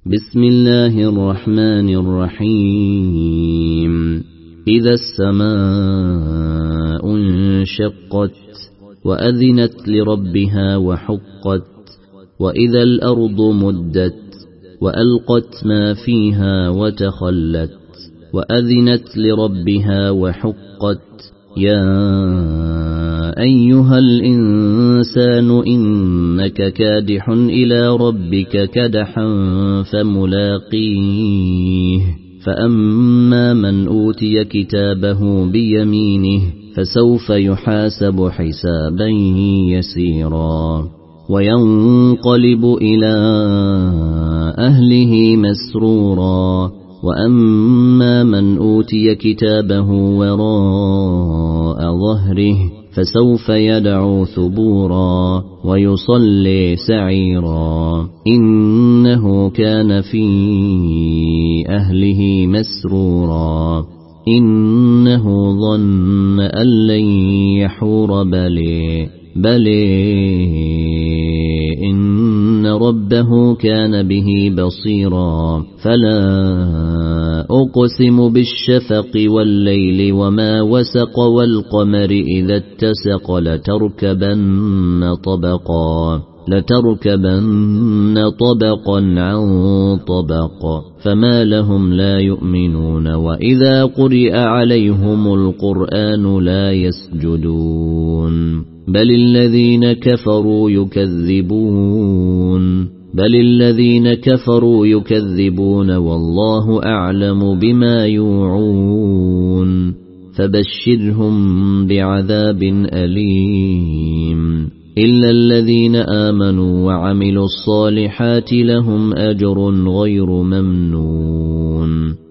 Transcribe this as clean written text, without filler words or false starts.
بسم الله الرحمن الرحيم إذا السماء انشقت وأذنت لربها وحقت وإذا الأرض مدت وألقت ما فيها وتخلت وأذنت لربها وحقت يا أيها الإنسان إنك كادح إلى ربك كدحا فملاقيه فأما من أوتي كتابه بيمينه فسوف يحاسب حسابا يسيرا وينقلب إلى أهله مسرورا وأما من أوتي كتابه وراء ظهره فسوف يدعو ثبورا ويصلي سعيرا إنه كان في أهله مسرورا إنه ظن أن لن يحور بلى إن ربه كان به بصيرا فلا أقسم بالشفق والليل وما وسق والقمر إذا اتسق لتركبن طبقا عن طبق فما لهم لا يؤمنون وإذا قرئ عليهم القرآن لا يسجدون بل الذين كفروا يكذبون والله أعلم بما يوعون فبشرهم بعذاب أليم إلا الذين آمنوا وعملوا الصالحات لهم أجر غير ممنون